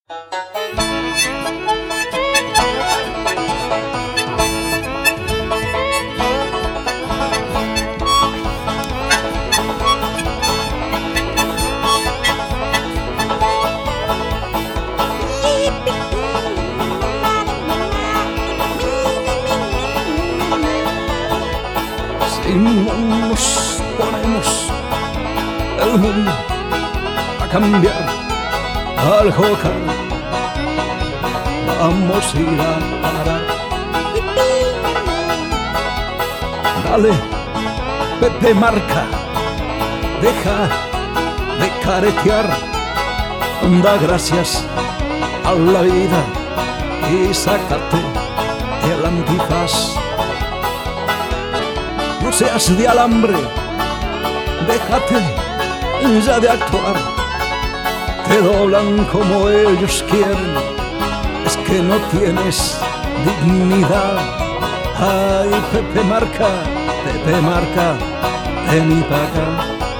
Si no nos ponemos el mundo a cambiar al jocar, vamos a ir a parar. Dale, Pepe Marca, deja de caretear, da gracias a la vida y sácate el antifaz. No seas de alambre, déjate ya de actuar. Te doblan como ellos quieren, es que no tienes dignidad. Ay, Pepe Marca, ven y pa' acá.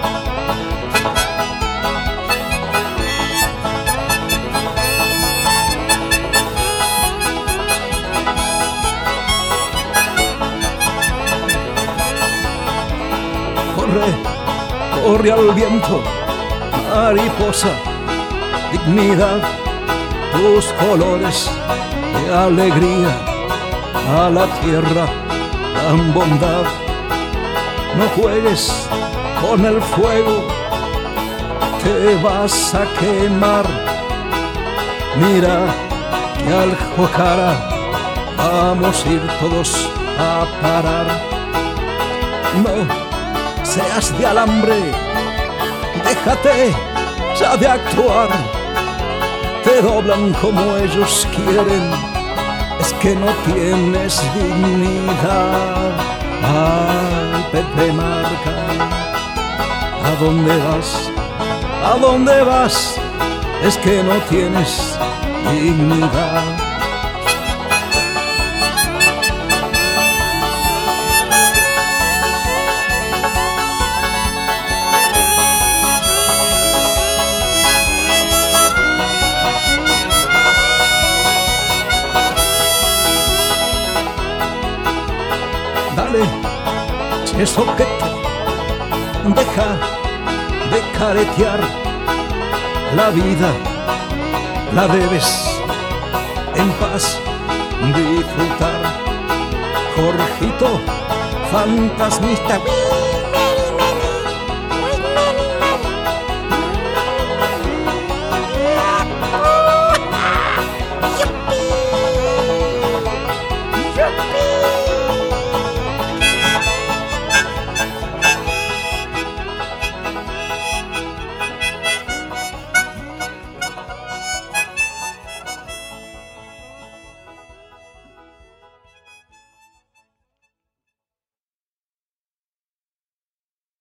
Corre al viento, mariposa, dignidad, tus colores de alegría, a la tierra dan bondad. No juegues con el fuego, te vas a quemar. Mira que al Jocara vamos a ir todos a parar. No seas de alambre, déjate ya de actuar. Te doblan como ellos quieren, es que no tienes dignidad. Ay, Pepe Marca, ¿a dónde vas? ¿A dónde vas? Es que no tienes dignidad. Dale, che soquete, deja de caretear. La vida la debes en paz disfrutar. Jorgito, fantasmista.